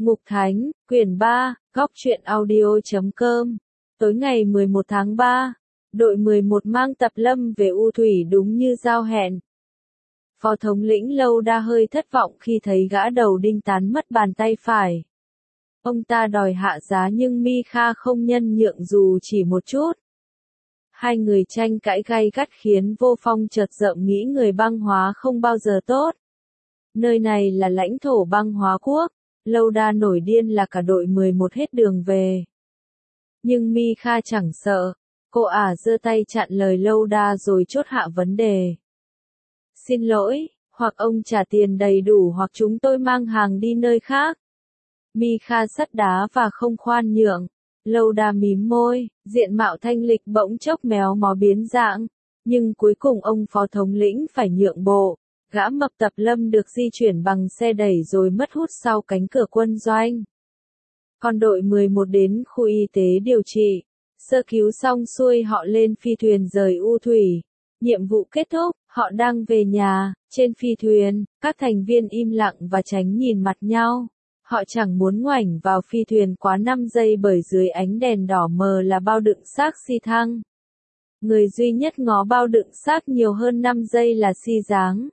Ngục Thánh, quyển 3, góc truyện audio.com. Tối ngày 11 tháng 3, đội 11 mang Tập Lâm về U Thủy đúng như giao hẹn. Phó thống lĩnh Lâu Đa hơi thất vọng khi thấy gã đầu đinh tán mất bàn tay phải. Ông ta đòi hạ giá nhưng Mi Kha không nhân nhượng dù chỉ một chút. Hai người tranh cãi gay gắt khiến Vô Phong chợt rợm nghĩ người băng hóa không bao giờ tốt. Nơi này là lãnh thổ băng hóa quốc. Lâu Đa nổi điên là cả đội 11 hết đường về. Nhưng Mi Kha chẳng sợ. Cô giơ tay chặn lời Lâu Đa rồi chốt hạ vấn đề. Xin lỗi, hoặc ông trả tiền đầy đủ hoặc chúng tôi mang hàng đi nơi khác. Mi Kha sắt đá và không khoan nhượng. Lâu Đa mím môi, diện mạo thanh lịch bỗng chốc méo mó biến dạng. Nhưng cuối cùng ông phó thống lĩnh phải nhượng bộ. Gã mập Tập Lâm được di chuyển bằng xe đẩy rồi mất hút sau cánh cửa quân doanh. Còn đội 11 đến khu y tế điều trị. Sơ cứu xong xuôi họ lên phi thuyền rời U Thủy. Nhiệm vụ kết thúc, họ đang về nhà. Trên phi thuyền, các thành viên im lặng và tránh nhìn mặt nhau. Họ chẳng muốn ngoảnh vào phi thuyền quá 5 giây bởi dưới ánh đèn đỏ mờ là bao đựng xác Si Thăng. Người duy nhất ngó bao đựng xác nhiều hơn 5 giây là Si Giáng.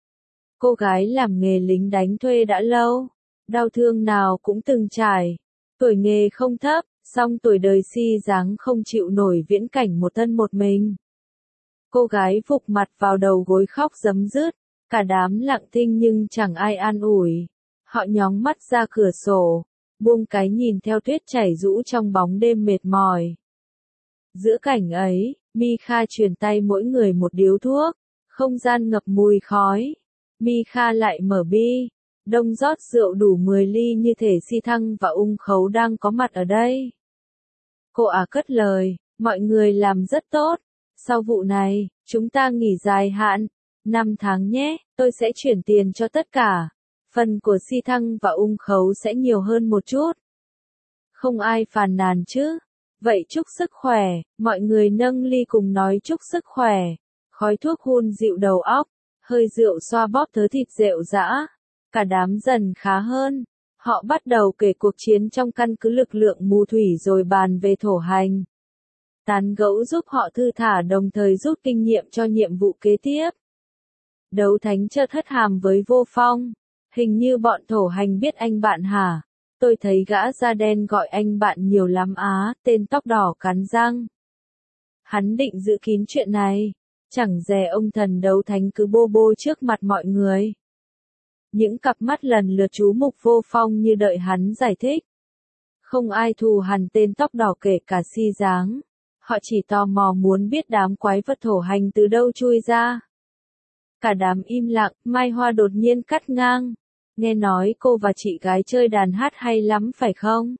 Cô gái làm nghề lính đánh thuê đã lâu, đau thương nào cũng từng trải. Tuổi nghề không thấp, song tuổi đời Si Giáng không chịu nổi viễn cảnh một thân một mình. Cô gái vụt mặt vào đầu gối khóc rấm rứt, cả đám lặng thinh nhưng chẳng ai an ủi. Họ nhóng mắt ra cửa sổ, buông cái nhìn theo tuyết chảy rũ trong bóng đêm mệt mỏi. Giữa cảnh ấy, Mi Kha truyền tay mỗi người một điếu thuốc, không gian ngập mùi khói. Mi Kha lại mở bi, đông rót rượu đủ 10 ly như thể Si Thăng và Ung Khấu đang có mặt ở đây. Cô cất lời, mọi người làm rất tốt. Sau vụ này, chúng ta nghỉ dài hạn, 5 tháng nhé, tôi sẽ chuyển tiền cho tất cả. Phần của Si Thăng và Ung Khấu sẽ nhiều hơn một chút. Không ai phàn nàn chứ. Vậy chúc sức khỏe, mọi người nâng ly cùng nói chúc sức khỏe. Khói thuốc hun dịu đầu óc, hơi rượu xoa bóp thớ thịt rệu rã. Cả đám dần khá hơn. Họ bắt đầu kể cuộc chiến trong căn cứ lực lượng mù thủy rồi bàn về thổ hành. Tán gẫu giúp họ thư thả đồng thời rút kinh nghiệm cho nhiệm vụ kế tiếp. Đấu Thánh chợt hất hàm với Vô Phong. Hình như bọn thổ hành biết anh bạn hả? Tôi thấy gã da đen gọi anh bạn nhiều lắm tên tóc đỏ cắn răng. Hắn định giữ kín chuyện này. Chẳng dè ông thần Đấu Thánh cứ bô bô trước mặt mọi người. Những cặp mắt lần lượt chú mục Vô Phong như đợi hắn giải thích. Không ai thù hằn tên tóc đỏ kể cả Si Giáng. Họ chỉ tò mò muốn biết đám quái vật thổ hành từ đâu chui ra. Cả đám im lặng, Mai Hoa đột nhiên cắt ngang. Nghe nói cô và chị gái chơi đàn hát hay lắm phải không?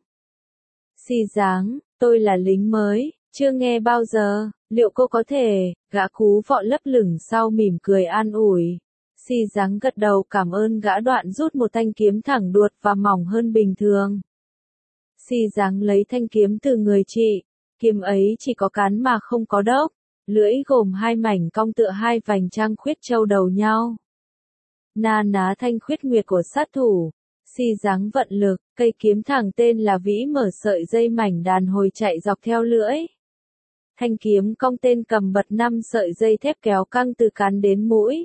Si Giáng, tôi là lính mới, chưa nghe bao giờ, liệu cô có thể? Gã cú vọ lấp lửng sau mỉm cười an ủi. Si Giáng gật đầu cảm ơn gã đoạn rút một thanh kiếm thẳng đuột và mỏng hơn bình thường. Si Giáng lấy thanh kiếm từ người chị, kiếm ấy chỉ có cán mà không có đốc, lưỡi gồm 2 mảnh cong tựa 2 vành trăng khuyết châu đầu nhau. Na ná thanh khuyết nguyệt của sát thủ. Si Giáng vận lực, cây kiếm thẳng tên là Vĩ mở sợi dây mảnh đàn hồi chạy dọc theo lưỡi. Thanh kiếm cong tên cầm bật 5 sợi dây thép kéo căng từ cán đến mũi.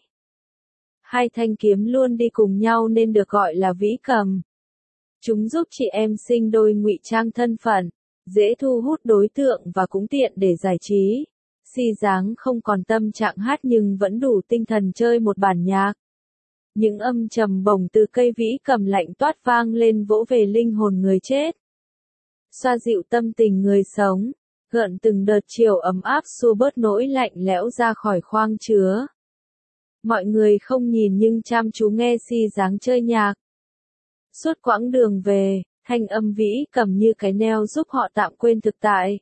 2 thanh kiếm luôn đi cùng nhau nên được gọi là vĩ cầm. Chúng giúp chị em sinh đôi ngụy trang thân phận, dễ thu hút đối tượng và cũng tiện để giải trí. Si Giáng không còn tâm trạng hát nhưng vẫn đủ tinh thần chơi một bản nhạc. Những âm trầm bổng từ cây vĩ cầm lạnh toát vang lên vỗ về linh hồn người chết. Xoa dịu tâm tình người sống, gợn từng đợt chiều ấm áp xua bớt nỗi lạnh lẽo ra khỏi khoang chứa. Mọi người không nhìn nhưng chăm chú nghe Si Giáng chơi nhạc. Suốt quãng đường về, thanh âm vĩ cầm như cái neo giúp họ tạm quên thực tại.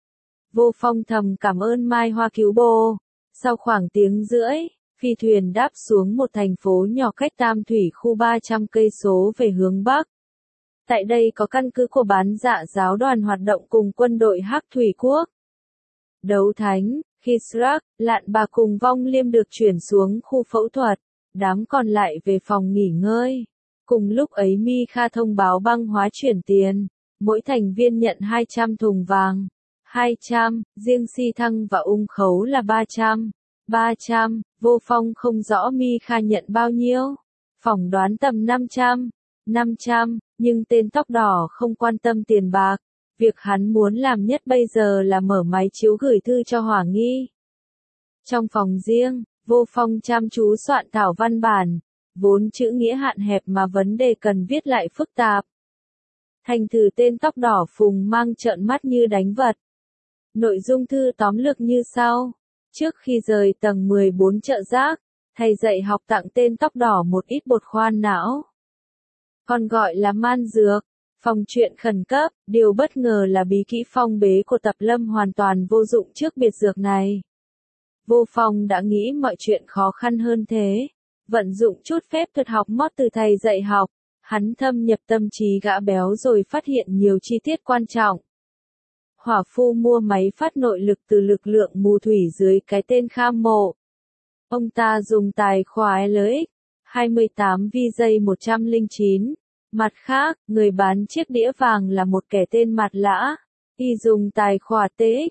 Vô Phong thầm cảm ơn Mai Hoa cứu bồ. Sau khoảng tiếng rưỡi, phi thuyền đáp xuống một thành phố nhỏ cách Tam Thủy khu 300 cây số về hướng Bắc. Tại đây có căn cứ của Bán Dạ giáo đoàn hoạt động cùng quân đội Hắc Thủy Quốc. Đấu Thánh, Khizrak, Lạn Bà cùng Vong Liêm được chuyển xuống khu phẫu thuật, đám còn lại về phòng nghỉ ngơi. Cùng lúc ấy Mikha thông báo băng hóa chuyển tiền, mỗi thành viên nhận 200 thùng vàng. 200, riêng Si Thăng và Ung Khấu là 300. 300, Vô Phong không rõ Mikha nhận bao nhiêu. Phỏng đoán tầm 500. 500, nhưng tên tóc đỏ không quan tâm tiền bạc. Việc hắn muốn làm nhất bây giờ là mở máy chiếu gửi thư cho Hỏa Nghi. Trong phòng riêng, Vô Phong chăm chú soạn thảo văn bản, vốn chữ nghĩa hạn hẹp mà vấn đề cần viết lại phức tạp. Thành thử tên tóc đỏ Phùng Mang trợn mắt như đánh vật. Nội dung thư tóm lược như sau. Trước khi rời tầng 14 chợ rác, thầy dạy học tặng tên tóc đỏ một ít bột khoan não. Còn gọi là man dược. Phòng chuyện khẩn cấp, điều bất ngờ là bí kỹ phong bế của Tập Lâm hoàn toàn vô dụng trước biệt dược này. Vô Phong đã nghĩ mọi chuyện khó khăn hơn thế. Vận dụng chút phép thuật học mót từ thầy dạy học, hắn thâm nhập tâm trí gã béo rồi phát hiện nhiều chi tiết quan trọng. Hỏa Phu mua máy phát nội lực từ lực lượng mù thủy dưới cái tên Kham Mộ. Ông ta dùng tài khoản LX 28 VJ109. Mặt khác, người bán chiếc đĩa vàng là một kẻ tên Mạt Lã. Y dùng tài khoản TX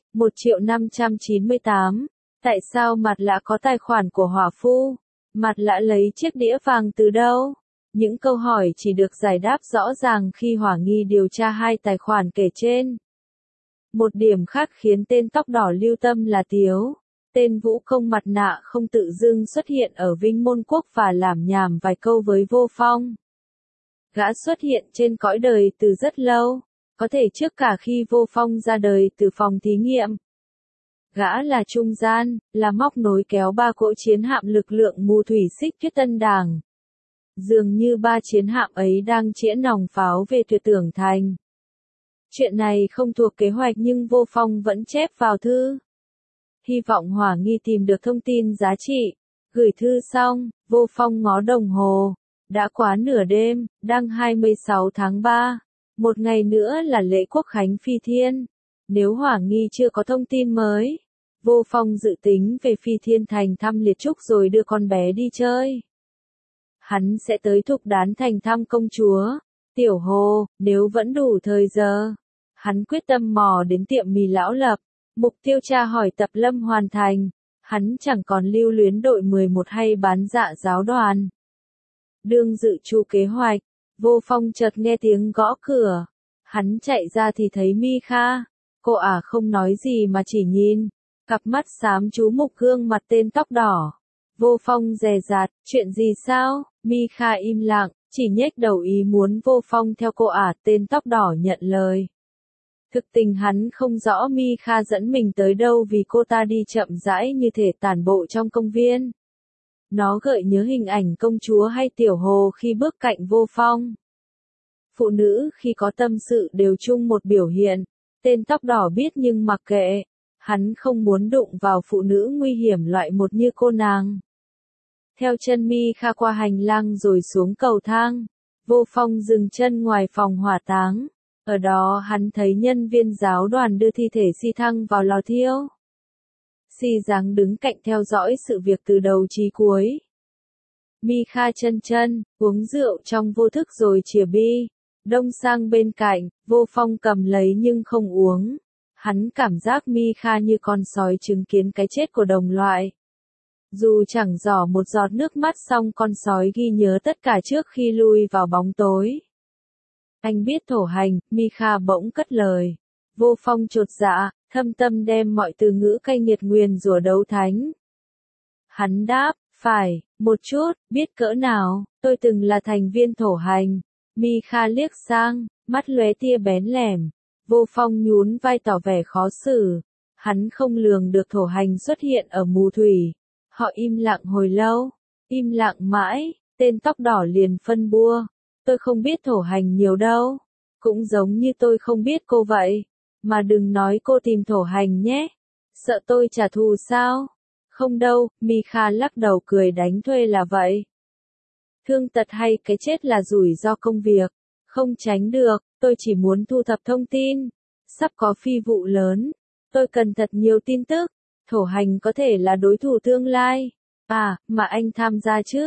1.598. Tại sao Mạt Lã có tài khoản của Hỏa Phu? Mạt Lã lấy chiếc đĩa vàng từ đâu? Những câu hỏi chỉ được giải đáp rõ ràng khi Hỏa Nghi điều tra hai tài khoản kể trên. Một điểm khác khiến tên tóc đỏ lưu tâm là Tiếu. Tên vũ công mặt nạ không tự dưng xuất hiện ở Vinh Môn Quốc và lảm nhảm vài câu với Vô Phong. Gã xuất hiện trên cõi đời từ rất lâu, có thể trước cả khi Vô Phong ra đời từ phòng thí nghiệm. Gã là trung gian, là móc nối kéo ba cỗ chiến hạm lực lượng mù thủy Xích Tuyết Tân Đảng. Dường như ba chiến hạm ấy đang chĩa nòng pháo về Tuyệt Tưởng Thành. Chuyện này không thuộc kế hoạch nhưng Vô Phong vẫn chép vào thư. Hy vọng Hỏa Nghi tìm được thông tin giá trị. Gửi thư xong, Vô Phong ngó đồng hồ. Đã quá nửa đêm, đang 26 tháng 3. Một ngày nữa là lễ quốc khánh Phi Thiên. Nếu Hỏa Nghi chưa có thông tin mới, Vô Phong dự tính về Phi Thiên Thành thăm Liệt Trúc rồi đưa con bé đi chơi. Hắn sẽ tới Thục Đán Thành thăm công chúa, Tiểu Hồ, nếu vẫn đủ thời giờ. Hắn quyết tâm mò đến tiệm mì Lão Lập, mục tiêu tra hỏi Tập Lâm hoàn thành. Hắn chẳng còn lưu luyến đội 11 hay bán dạ giáo đoàn. Đương dự chu kế hoạch, Vô Phong chợt nghe tiếng gõ cửa. Hắn chạy ra thì thấy Mikha. Cô ả không nói gì mà chỉ nhìn. Cặp mắt xám chú mục gương mặt tên tóc đỏ. Vô Phong dè dặt, chuyện gì sao? Mikha im lặng, chỉ nhếch đầu ý muốn Vô Phong theo cô ả. Tên tóc đỏ nhận lời. Thực tình hắn không rõ Mikha dẫn mình tới đâu vì cô ta đi chậm rãi như thể tản bộ trong công viên. Nó gợi nhớ hình ảnh công chúa hay Tiểu Hồ khi bước cạnh Vô Phong. Phụ nữ khi có tâm sự đều chung một biểu hiện. Tên tóc đỏ biết nhưng mặc kệ. Hắn không muốn đụng vào phụ nữ nguy hiểm loại một như cô nàng. Theo chân Mikha qua hành lang rồi xuống cầu thang. Vô Phong dừng chân ngoài phòng hỏa táng. Ở đó hắn thấy nhân viên giáo đoàn đưa thi thể Si Thăng vào lò thiêu. Si dáng đứng cạnh theo dõi sự việc từ đầu chí cuối. Mikha chân uống rượu trong vô thức rồi chìa bi. Đông sang bên cạnh, Vô Phong cầm lấy nhưng không uống. Hắn cảm giác Mikha như con sói chứng kiến cái chết của đồng loại. Dù chẳng giỏ một giọt nước mắt song con sói ghi nhớ tất cả trước khi lui vào bóng tối. Anh biết thổ hành, Mikha bỗng cất lời. Vô Phong chột dạ, thâm tâm đem mọi từ ngữ cay nghiệt nguyền rủa đấu thánh. Hắn đáp, phải, một chút, biết cỡ nào, tôi từng là thành viên thổ hành. Mikha liếc sang, mắt lóe tia bén lẻm. Vô Phong nhún vai tỏ vẻ khó xử. Hắn không lường được thổ hành xuất hiện ở mù thủy. Họ im lặng hồi lâu. Im lặng mãi, tên tóc đỏ liền phân bua. Tôi không biết thổ hành nhiều đâu. Cũng giống như tôi không biết cô vậy. Mà đừng nói cô tìm thổ hành nhé. Sợ tôi trả thù sao? Không đâu, Mikha lắc đầu cười đánh thuê là vậy. Thương tật hay cái chết là rủi ro công việc. Không tránh được, tôi chỉ muốn thu thập thông tin. Sắp có phi vụ lớn. Tôi cần thật nhiều tin tức. Thổ hành có thể là đối thủ tương lai. À, mà anh tham gia chứ?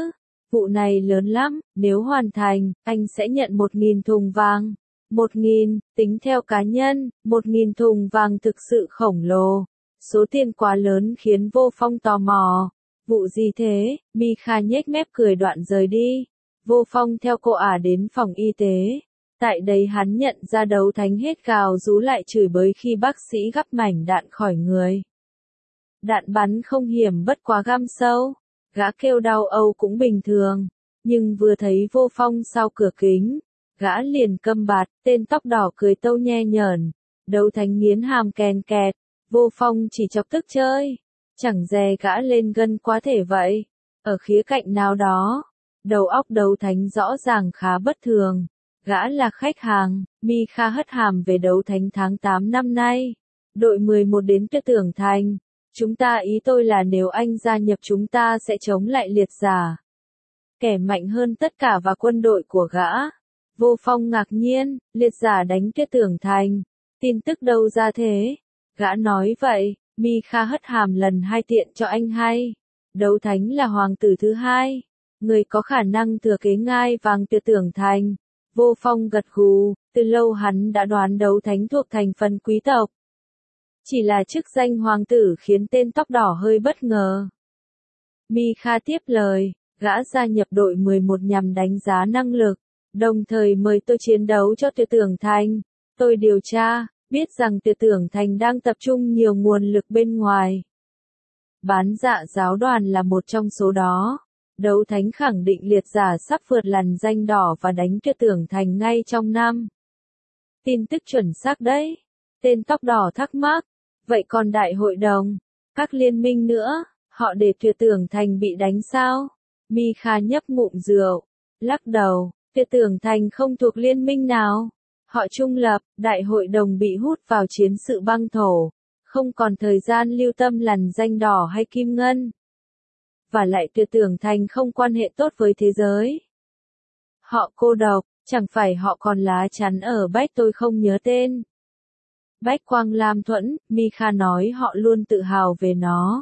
Vụ này lớn lắm, nếu hoàn thành, anh sẽ nhận 1.000 thùng vàng. 1.000, tính theo cá nhân, 1.000 thùng vàng thực sự khổng lồ. Số tiền quá lớn khiến Vô Phong tò mò. Vụ gì thế? Mi Kha nhếch mép cười đoạn rời đi. Vô Phong theo cô ả đến phòng y tế. Tại đây hắn nhận ra Đấu Thánh hết gào rú lại chửi bới khi bác sĩ gắp mảnh đạn khỏi người. Đạn bắn không hiểm bất quá găm sâu. Gã kêu đau âu cũng bình thường. Nhưng vừa thấy Vô Phong sau cửa kính, gã liền câm bạt, tên tóc đỏ cười tâu nhe nhởn. Đấu Thánh nghiến hàm kèn kẹt. Vô Phong chỉ chọc tức chơi. Chẳng dè gã lên gân quá thể vậy. Ở khía cạnh nào đó, đầu óc Đấu Thánh rõ ràng khá bất thường. Gã là khách hàng. Mi Kha hất hàm về Đấu Thánh tháng 8 năm nay. Đội 11 đến Tuyết Tưởng Thành. Chúng ta ý tôi là nếu anh gia nhập chúng ta sẽ chống lại liệt giả. Kẻ mạnh hơn tất cả và quân đội của gã. Vô Phong ngạc nhiên, liệt giả đánh Tuyết Tưởng Thành. Tin tức đâu ra thế? Gã nói vậy, Mi Kha hất hàm lần hai tiện cho anh hay. Đấu Thánh là hoàng tử thứ hai. Người có khả năng thừa kế ngai vàng Tuyết Tưởng Thành. Vô Phong gật gù, từ lâu hắn đã đoán Đấu Thánh thuộc thành phần quý tộc. Chỉ là chức danh hoàng tử khiến tên tóc đỏ hơi bất ngờ. Mi Kha tiếp lời, gã gia nhập đội 11 nhằm đánh giá năng lực, đồng thời mời tôi chiến đấu cho Tuyệt Tưởng Thành. Tôi điều tra, biết rằng Tuyệt Tưởng Thành đang tập trung nhiều nguồn lực bên ngoài. Bán dạ giáo đoàn là một trong số đó. Đấu Thánh khẳng định liệt giả sắp vượt lằn danh đỏ và đánh Tuyệt Tưởng Thành ngay trong năm. Tin tức chuẩn xác đấy. Tên tóc đỏ thắc mắc. Vậy còn đại hội đồng, các liên minh nữa, họ để Tuyệt Tưởng Thành bị đánh sao? Mi Kha nhấp ngụm rượu, lắc đầu, Tuyệt Tưởng Thành không thuộc liên minh nào. Họ trung lập, đại hội đồng bị hút vào chiến sự băng thổ, không còn thời gian lưu tâm lằn danh đỏ hay kim ngân. Và lại Tuyệt Tưởng Thành không quan hệ tốt với thế giới. Họ cô độc, chẳng phải họ còn lá chắn ở Bách tôi không nhớ tên. Bách Quang Lam Thuẫn, Mi Kha nói họ luôn tự hào về nó.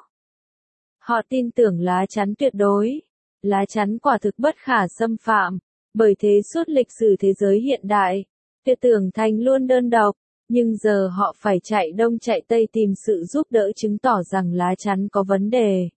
Họ tin tưởng lá chắn tuyệt đối. Lá chắn quả thực bất khả xâm phạm. Bởi thế suốt lịch sử thế giới hiện đại, Tuyệt Tưởng Thành luôn đơn độc. Nhưng giờ họ phải chạy đông chạy tây tìm sự giúp đỡ chứng tỏ rằng lá chắn có vấn đề.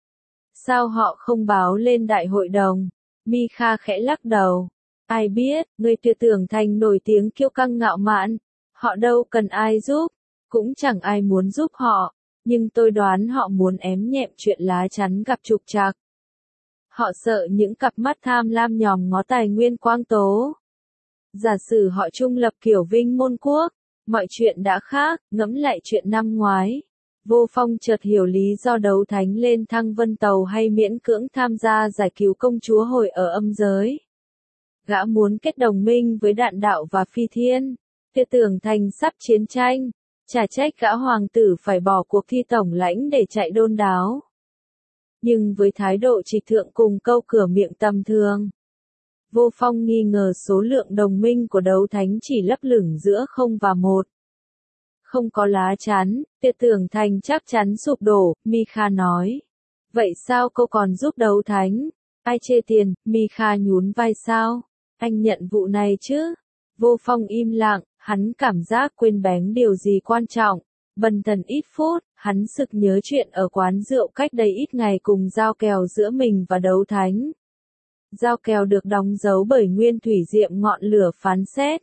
Sao họ không báo lên đại hội đồng? Mi Kha khẽ lắc đầu. Ai biết, người Tuyệt Tưởng Thành nổi tiếng kiêu căng ngạo mạn. Họ đâu cần ai giúp, cũng chẳng ai muốn giúp họ, nhưng tôi đoán họ muốn ém nhẹm chuyện lá chắn gặp trục trặc. Họ sợ những cặp mắt tham lam nhòm ngó tài nguyên quang tố. Giả sử họ trung lập kiểu Vinh Môn Quốc, mọi chuyện đã khác, ngẫm lại chuyện năm ngoái. Vô Phong chợt hiểu lý do Đấu Thánh lên thăng vân tàu hay miễn cưỡng tham gia giải cứu công chúa hồi ở âm giới. Gã muốn kết đồng minh với Đạn Đạo và Phi Thiên. Tuyệt Tưởng Thành sắp chiến tranh, chả trách gã hoàng tử phải bỏ cuộc thi tổng lãnh để chạy đôn đáo. Nhưng với thái độ trịch thượng cùng câu cửa miệng tầm thường, Vô Phong nghi ngờ số lượng đồng minh của Đấu Thánh chỉ lấp lửng giữa 0 và 1. Không có lá chắn, Tuyệt Tưởng Thành chắc chắn sụp đổ, Mi Kha nói. Vậy sao cô còn giúp Đấu Thánh? Ai chê tiền, Mi Kha nhún vai sao? Anh nhận vụ này chứ? Vô Phong im lặng, hắn cảm giác quên bén điều gì quan trọng. Bần thần ít phút, hắn sực nhớ chuyện ở quán rượu cách đây ít ngày cùng giao kèo giữa mình và Đấu Thánh. Giao kèo được đóng dấu bởi nguyên thủy diệm ngọn lửa phán xét.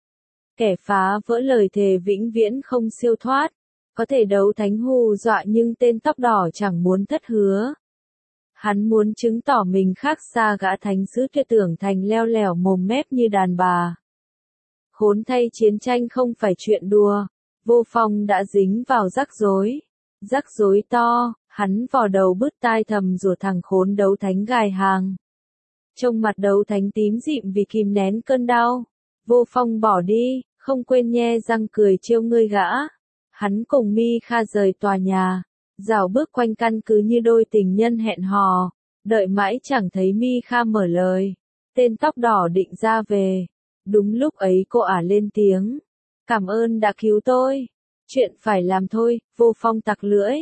Kẻ phá vỡ lời thề vĩnh viễn không siêu thoát. Có thể Đấu Thánh hù dọa nhưng tên tóc đỏ chẳng muốn thất hứa. Hắn muốn chứng tỏ mình khác xa gã thánh sứ Tuyệt Tưởng Thành leo lẻo mồm mép như đàn bà. Khốn thay, chiến tranh không phải chuyện đùa. Vô Phong đã dính vào rắc rối. Rắc rối to, hắn vò đầu bứt tai thầm rủa thằng khốn Đấu Thánh gài hàng. Trông mặt Đấu Thánh tím dịm vì kìm nén cơn đau. Vô Phong bỏ đi, không quên nhe răng cười trêu ngươi gã. Hắn cùng Mi Kha rời tòa nhà, dạo bước quanh căn cứ như đôi tình nhân hẹn hò. Đợi mãi chẳng thấy Mi Kha mở lời. Tên tóc đỏ định ra về. Đúng lúc ấy cô ả lên tiếng. Cảm ơn đã cứu tôi. Chuyện phải làm thôi, Vô Phong tặc lưỡi.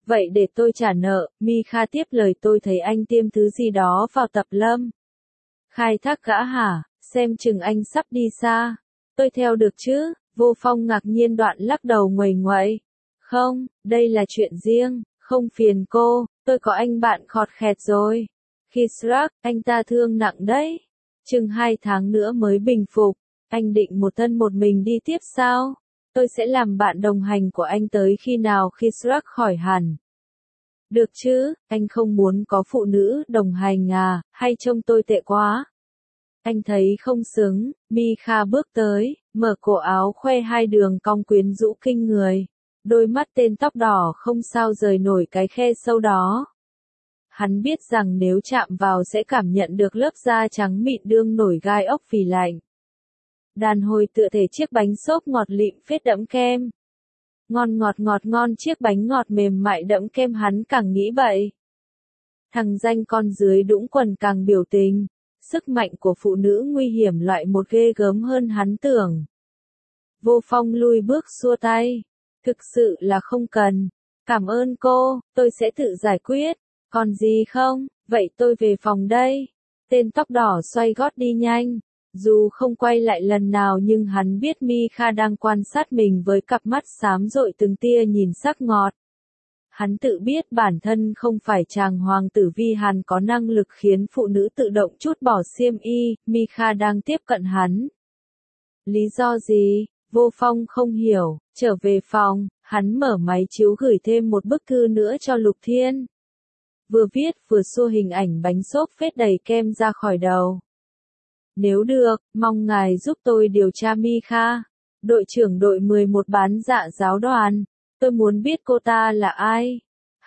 Vậy để tôi trả nợ, Mi Kha tiếp lời tôi thấy anh tiêm thứ gì đó vào Tập Lâm. Khai thác gã hả, xem chừng anh sắp đi xa. Tôi theo được chứ, Vô Phong ngạc nhiên đoạn lắc đầu nguầy nguậy. Không, đây là chuyện riêng, không phiền cô, tôi có anh bạn khọt khẹt rồi. Khi Shrek, anh ta thương nặng đấy. Chừng 2 tháng nữa mới bình phục, anh định một thân một mình đi tiếp sao? Tôi sẽ làm bạn đồng hành của anh tới khi nào khi Shrek khỏi hẳn. Được chứ, anh không muốn có phụ nữ đồng hành à, hay trông tôi tệ quá? Anh thấy không xứng, Mi Kha bước tới, mở cổ áo khoe 2 đường cong quyến rũ kinh người. Đôi mắt tên tóc đỏ không sao rời nổi cái khe sâu đó. Hắn biết rằng nếu chạm vào sẽ cảm nhận được lớp da trắng mịn đương nổi gai ốc phì lạnh. Đàn hồi tựa thể chiếc bánh xốp ngọt lịm phết đẫm kem. Ngon ngọt ngon chiếc bánh ngọt mềm mại đẫm kem hắn càng nghĩ vậy. Thằng danh con dưới đũng quần càng biểu tình. Sức mạnh của phụ nữ nguy hiểm loại một ghê gớm hơn hắn tưởng. Vô Phong lui bước xua tay. Thực sự là không cần. Cảm ơn cô, tôi sẽ tự giải quyết. Còn gì không, vậy tôi về phòng đây. Tên tóc đỏ xoay gót đi nhanh. Dù không quay lại lần nào nhưng hắn biết Mi Kha đang quan sát mình với cặp mắt xám rội từng tia nhìn sắc ngọt. Hắn tự biết bản thân không phải chàng hoàng tử vi hàn có năng lực khiến phụ nữ tự động trút bỏ xiêm y, Mi Kha đang tiếp cận hắn. Lý do gì? Vô Phong không hiểu, trở về phòng, hắn mở máy chiếu gửi thêm một bức thư nữa cho Lục Thiên. Vừa viết vừa xua hình ảnh bánh xốp phết đầy kem ra khỏi đầu. Nếu được, mong ngài giúp tôi điều tra Mi Kha, đội trưởng đội 11 bán dạ giáo đoàn. Tôi muốn biết cô ta là ai.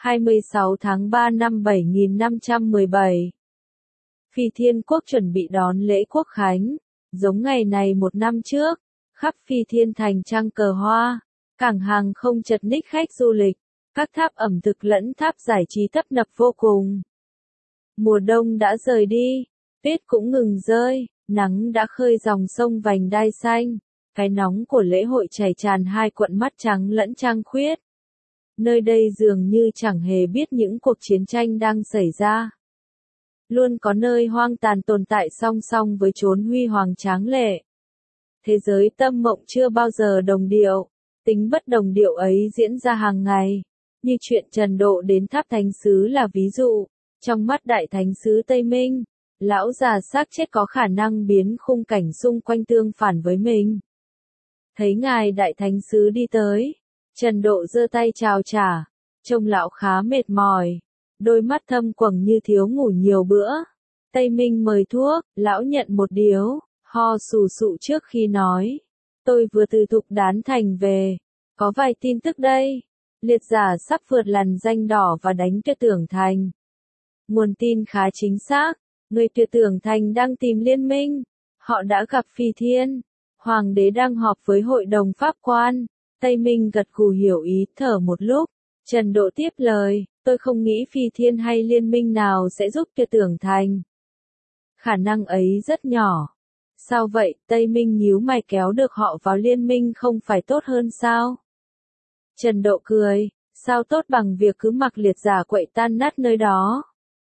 26 tháng 3 năm 7517. Phi Thiên Quốc chuẩn bị đón lễ quốc khánh. Giống ngày này một năm trước, khắp Phi Thiên thành trăng cờ hoa, cảng hàng không chật ních khách du lịch, các tháp ẩm thực lẫn tháp giải trí tấp nập vô cùng. Mùa đông đã rời đi, tuyết cũng ngừng rơi, nắng đã khơi dòng sông vành đai xanh. Cái nóng của lễ hội chảy tràn 2 quận mắt trắng lẫn trăng khuyết. Nơi đây dường như chẳng hề biết những cuộc chiến tranh đang xảy ra. Luôn có nơi hoang tàn tồn tại song song với chốn huy hoàng tráng lệ. Thế giới tâm mộng chưa bao giờ đồng điệu. Tính bất đồng điệu ấy diễn ra hàng ngày. Như chuyện Trần Độ đến tháp thánh sứ là ví dụ. Trong mắt đại thánh sứ Tây Minh, lão già xác chết có khả năng biến khung cảnh xung quanh tương phản với mình. Thấy ngài đại thánh sứ đi tới, Trần Độ giơ tay chào trả, trông lão khá mệt mỏi, đôi mắt thâm quầng như thiếu ngủ nhiều bữa. Tây Minh mời thuốc, lão nhận một điếu, ho sù sụ trước khi nói. Tôi vừa từ Thục Đán Thành về, có vài tin tức đây. Liệt giả sắp vượt lằn danh đỏ và đánh Tuyệt Tưởng Thành. Nguồn tin khá chính xác, người Tuyệt Tưởng Thành đang tìm liên minh. Họ đã gặp Phi Thiên. Hoàng đế đang họp với hội đồng pháp quan. Tây Minh gật gù hiểu ý, thở một lúc. Trần Độ tiếp lời, tôi không nghĩ Phi Thiên hay liên minh nào sẽ giúp Tuyệt Tưởng Thành. Khả năng ấy rất nhỏ. Sao vậy, Tây Minh nhíu mày kéo được họ vào liên minh không phải tốt hơn sao? Trần Độ cười, sao tốt bằng việc cứ mặc liệt giả quậy tan nát nơi đó.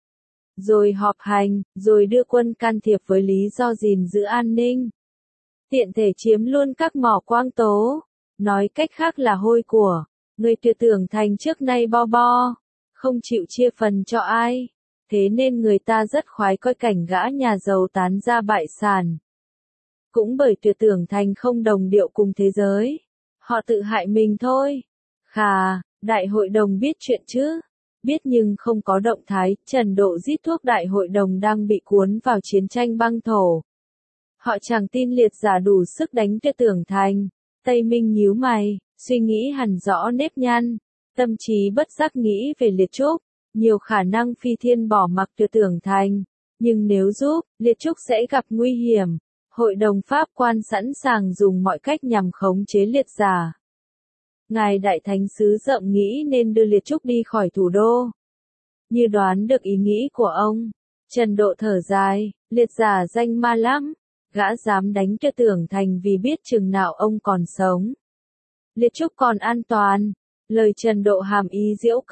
Rồi họp hành, rồi đưa quân can thiệp với lý do gìn giữ an ninh. Tiện thể chiếm luôn các mỏ quang tố. Nói cách khác là hôi của. Người Tuyệt Tưởng Thành trước nay bo, không chịu chia phần cho ai. Thế nên người ta rất khoái coi cảnh gã nhà giàu tán ra bại sản. Cũng bởi Tuyệt Tưởng Thành không đồng điệu cùng thế giới. Họ tự hại mình thôi. Khà, đại hội đồng biết chuyện chứ? Biết nhưng không có động thái. Trần Độ rít thuốc đại hội đồng đang bị cuốn vào chiến tranh băng thổ. Họ chẳng tin liệt giả đủ sức đánh Tuyệt Tưởng Thành. Tây Minh nhíu mày, suy nghĩ hẳn rõ nếp nhăn. Tâm trí bất giác nghĩ về Liệt Trúc. Nhiều khả năng Phi Thiên bỏ mặc Tuyệt Tưởng Thành. Nhưng nếu giúp, Liệt Trúc sẽ gặp nguy hiểm. Hội đồng pháp quan sẵn sàng dùng mọi cách nhằm khống chế liệt giả. Ngài đại thánh sứ rộng nghĩ nên đưa Liệt Trúc đi khỏi thủ đô. Như đoán được ý nghĩ của ông, Trần Độ thở dài, liệt giả danh ma lắm. Gã dám đánh Tuyệt Tưởng Thành vì biết chừng nào ông còn sống. Liệt Trúc còn an toàn. Lời Trần Độ hàm ý giễu cợt.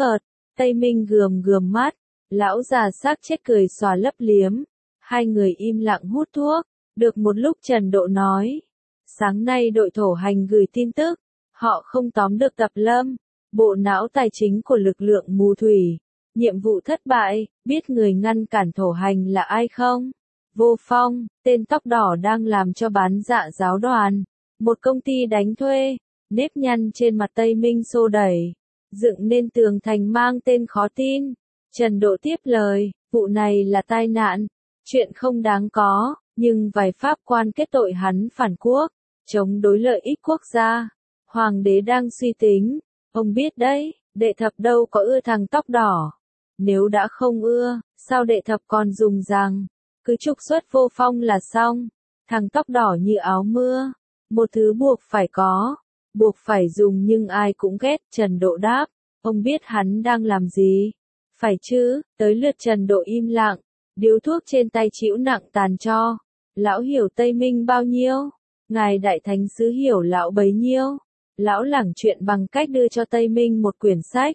Tây Minh gườm gườm mắt, lão già xác chết cười xòa lấp liếm. Hai người im lặng hút thuốc, được một lúc Trần Độ nói. Sáng nay đội thổ hành gửi tin tức, họ không tóm được Tập Lâm, bộ não tài chính của lực lượng mù thủy. Nhiệm vụ thất bại, biết người ngăn cản thổ hành là ai không? Vô Phong, tên tóc đỏ đang làm cho bán dạ giáo đoàn. Một công ty đánh thuê, nếp nhăn trên mặt Tây Minh xô đẩy, dựng nên tường thành mang tên khó tin. Trần Độ tiếp lời, vụ này là tai nạn, chuyện không đáng có, nhưng vài pháp quan kết tội hắn phản quốc, chống đối lợi ích quốc gia. Hoàng đế đang suy tính, ông biết đấy, Đệ Thập đâu có ưa thằng tóc đỏ. Nếu đã không ưa, sao Đệ Thập còn dùng rằng, cứ trục xuất Vô Phong là xong. Thằng tóc đỏ như áo mưa, một thứ buộc phải có, buộc phải dùng nhưng ai cũng ghét. Trần Độ đáp, ông biết hắn đang làm gì? Phải chứ, tới lượt Trần Độ im lặng, điếu thuốc trên tay chịu nặng tàn cho. Lão hiểu Tây Minh bao nhiêu? Ngài Đại Thánh Sứ hiểu lão bấy nhiêu? Lão lảng chuyện bằng cách đưa cho Tây Minh một quyển sách.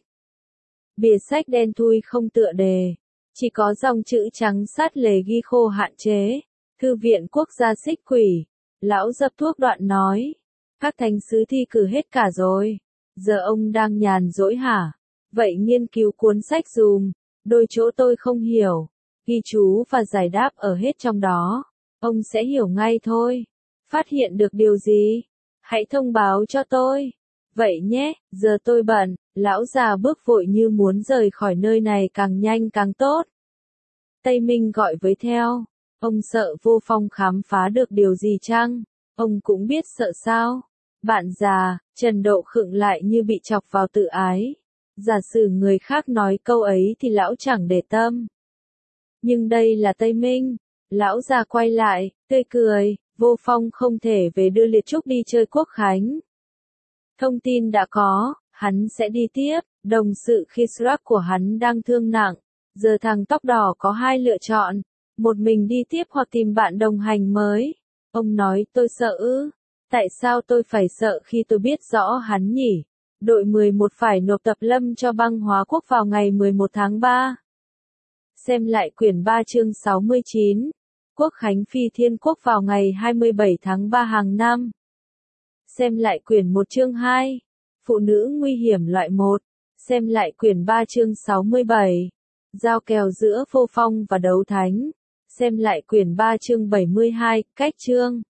Bìa sách đen thui không tựa đề, chỉ có dòng chữ trắng sát lề ghi khô hạn chế. Thư viện Quốc gia Xích Quỷ. Lão dập thuốc đoạn nói, các thánh sứ thi cử hết cả rồi, giờ ông đang nhàn rỗi hả? Vậy nghiên cứu cuốn sách dùm, đôi chỗ tôi không hiểu, ghi chú và giải đáp ở hết trong đó, ông sẽ hiểu ngay thôi. Phát hiện được điều gì? Hãy thông báo cho tôi. Vậy nhé, giờ tôi bận. Lão già bước vội như muốn rời khỏi nơi này càng nhanh càng tốt. Tây Minh gọi với theo. Ông sợ Vô Phong khám phá được điều gì chăng? Ông cũng biết sợ sao? Bạn già, Trần Độ khựng lại như bị chọc vào tự ái. Giả sử người khác nói câu ấy thì lão chẳng để tâm. Nhưng đây là Tây Minh. Lão già quay lại, tươi cười, Vô Phong không thể về đưa Liệt Trúc đi chơi quốc khánh. Thông tin đã có, hắn sẽ đi tiếp, đồng sự Khizrak của hắn đang thương nặng. Giờ thằng tóc đỏ có hai lựa chọn, một mình đi tiếp hoặc tìm bạn đồng hành mới. Ông nói tôi sợ ư? Tại sao tôi phải sợ khi tôi biết rõ hắn nhỉ? Đội 11 phải nộp Tập Lâm cho băng hóa quốc vào ngày 11 tháng 3. Xem lại quyển 3 chương 69. Quốc khánh Phi Thiên Quốc vào ngày 27 tháng 3 hàng năm. Xem lại quyển 1 chương 2. Phụ nữ nguy hiểm loại 1. Xem lại quyển 3 chương 67. Giao kèo giữa Vô Phong và Đấu Thánh. Xem lại quyển 3 chương 72. Cách chương.